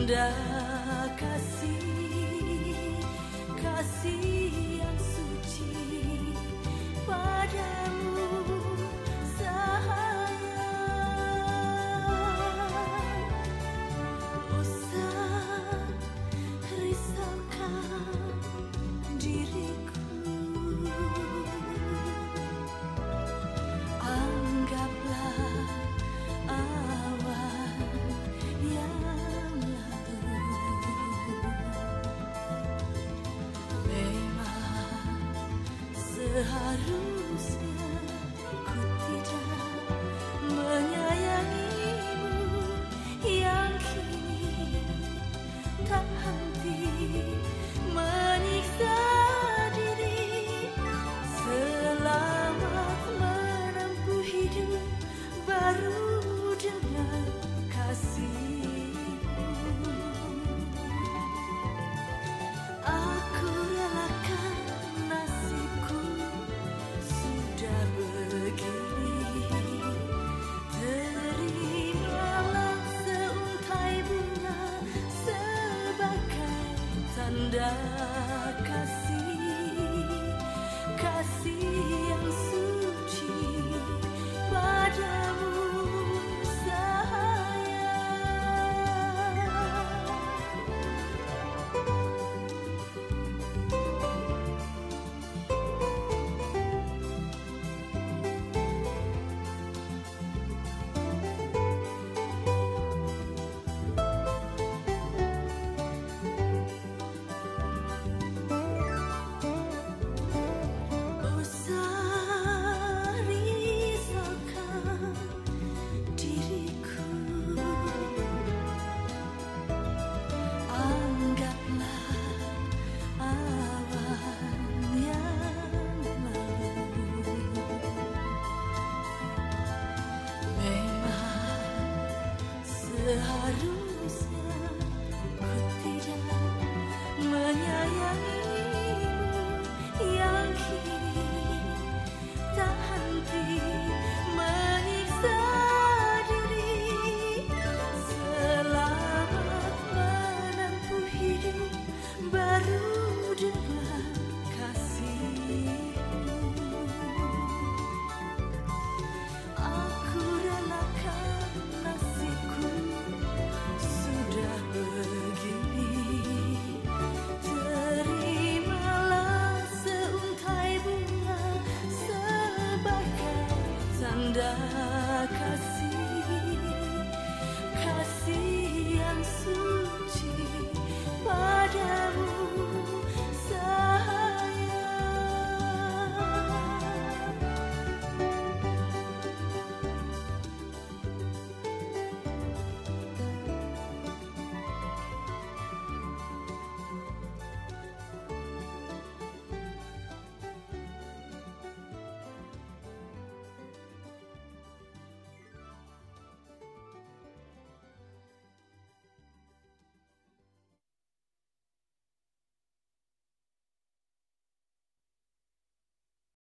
tanda kasih yang suci padamu sayang. Usah risaukan diriku, anggaplah awan yang lalu. Memang seharusnya ku tidak menyayangimu yang kini tak henti menyiksa diri. Selamat menempuh hidup baru dengan kasihmu. Aku relakan nasibku sudah begini. Terimalah seuntai bunga sebagai tanda kasih yang suci padamu sayang. Usah risaukan diriku, anggaplah awan yang lalu. Memang seharusnya